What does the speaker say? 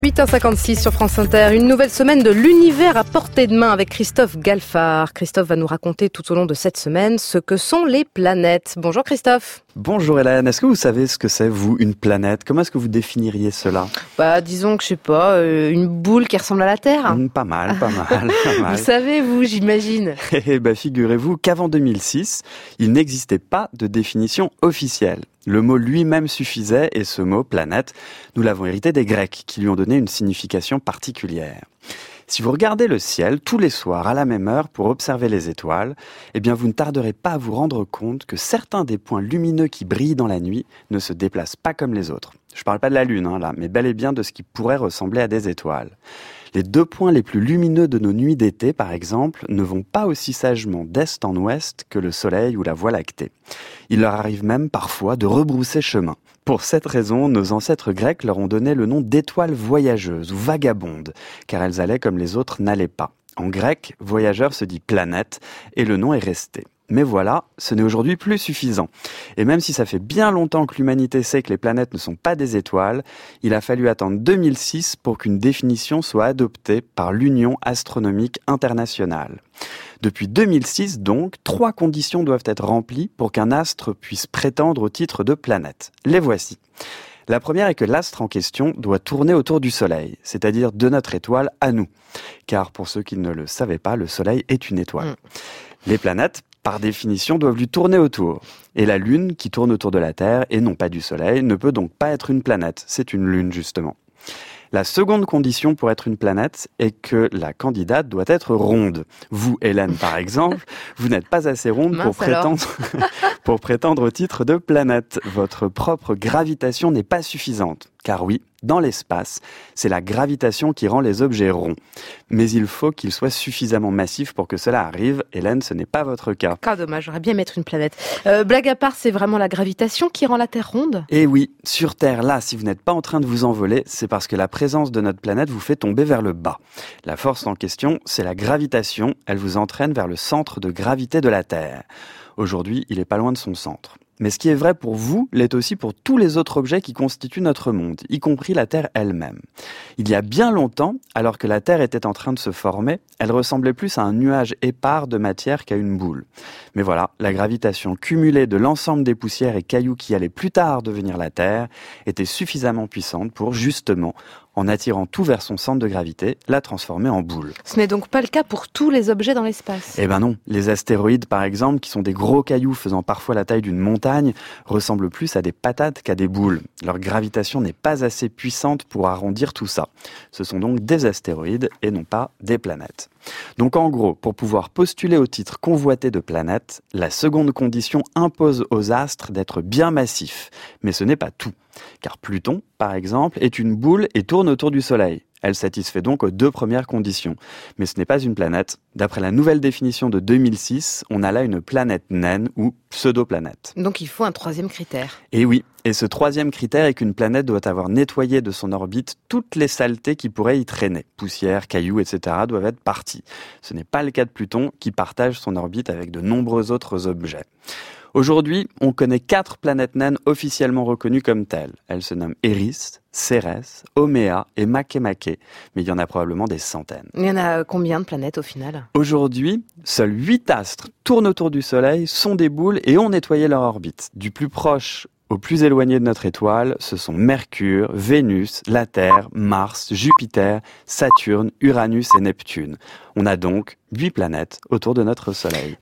8h56 sur France Inter, une nouvelle semaine de l'univers à portée de main avec Christophe Galfard. Christophe va nous raconter tout au long de cette semaine ce que sont les planètes. Bonjour Christophe. Bonjour Hélène, est-ce que vous savez ce que c'est, vous, une planète ? Comment est-ce que vous définiriez cela ? Disons que, je sais pas, une boule qui ressemble à la Terre. Pas mal. Vous savez, vous, j'imagine. Figurez-vous qu'avant 2006, il n'existait pas de définition officielle. Le mot lui-même suffisait et ce mot, planète, nous l'avons hérité des Grecs qui lui ont donné une signification particulière. Si vous regardez le ciel tous les soirs à la même heure pour observer les étoiles, vous ne tarderez pas à vous rendre compte que certains des points lumineux qui brillent dans la nuit ne se déplacent pas comme les autres. Je parle pas de la Lune, là, mais bel et bien de ce qui pourrait ressembler à des étoiles. Les 2 points les plus lumineux de nos nuits d'été, par exemple, ne vont pas aussi sagement d'est en ouest que le Soleil ou la Voie lactée. Il leur arrive même parfois de rebrousser chemin. Pour cette raison, nos ancêtres grecs leur ont donné le nom d'étoiles voyageuses ou vagabondes, car elles allaient comme les autres n'allaient pas. En grec, voyageur se dit planète, et le nom est resté. Mais voilà, ce n'est aujourd'hui plus suffisant. Et même si ça fait bien longtemps que l'humanité sait que les planètes ne sont pas des étoiles, il a fallu attendre 2006 pour qu'une définition soit adoptée par l'Union astronomique internationale. Depuis 2006, donc, 3 conditions doivent être remplies pour qu'un astre puisse prétendre au titre de planète. Les voici. La première est que l'astre en question doit tourner autour du Soleil, c'est-à-dire de notre étoile à nous. Car pour ceux qui ne le savaient pas, le Soleil est une étoile. Les planètes, par définition, doivent lui tourner autour. Et la Lune, qui tourne autour de la Terre, et non pas du Soleil, ne peut donc pas être une planète. C'est une Lune, justement. La seconde condition pour être une planète est que la candidate doit être ronde. Vous, Hélène, par exemple, vous n'êtes pas assez ronde pour prétendre au titre de planète. Votre propre gravitation n'est pas suffisante. Car oui, dans l'espace, c'est la gravitation qui rend les objets ronds. Mais il faut qu'ils soient suffisamment massifs pour que cela arrive. Hélène, ce n'est pas votre cas. Ah, dommage, j'aurais bien aimé être une planète. Blague à part, c'est vraiment la gravitation qui rend la Terre ronde ? Eh oui, sur Terre, là, si vous n'êtes pas en train de vous envoler, c'est parce que la présence de notre planète vous fait tomber vers le bas. La force en question, c'est la gravitation. Elle vous entraîne vers le centre de gravité de la Terre. Aujourd'hui, il est pas loin de son centre. Mais ce qui est vrai pour vous l'est aussi pour tous les autres objets qui constituent notre monde, y compris la Terre elle-même. Il y a bien longtemps, alors que la Terre était en train de se former, elle ressemblait plus à un nuage épars de matière qu'à une boule. Mais voilà, la gravitation cumulée de l'ensemble des poussières et cailloux qui allaient plus tard devenir la Terre était suffisamment puissante pour, justement, en attirant tout vers son centre de gravité, la transformer en boule. Ce n'est donc pas le cas pour tous les objets dans l'espace ? Eh ben non, les astéroïdes par exemple, qui sont des gros cailloux faisant parfois la taille d'une montagne, ressemblent plus à des patates qu'à des boules. Leur gravitation n'est pas assez puissante pour arrondir tout ça. Ce sont donc des astéroïdes et non pas des planètes. Donc en gros, pour pouvoir postuler au titre convoité de planète, la seconde condition impose aux astres d'être bien massifs. Mais ce n'est pas tout. Car Pluton, par exemple, est une boule et tourne autour du Soleil. Elle satisfait donc aux 2 premières conditions. Mais ce n'est pas une planète. D'après la nouvelle définition de 2006, on a là une planète naine ou pseudo-planète. Donc il faut un 3e critère. Et oui, et ce 3e critère est qu'une planète doit avoir nettoyé de son orbite toutes les saletés qui pourraient y traîner. Poussière, cailloux, etc. doivent être partis. Ce n'est pas le cas de Pluton qui partage son orbite avec de nombreux autres objets. Aujourd'hui, on connaît 4 planètes naines officiellement reconnues comme telles. Elles se nomment Eris, Cérès, Oméa et Makemake, mais il y en a probablement des centaines. Il y en a combien de planètes au final ? Aujourd'hui, seuls 8 astres tournent autour du Soleil, sont des boules et ont nettoyé leur orbite. Du plus proche au plus éloigné de notre étoile, ce sont Mercure, Vénus, la Terre, Mars, Jupiter, Saturne, Uranus et Neptune. On a donc 8 planètes autour de notre Soleil.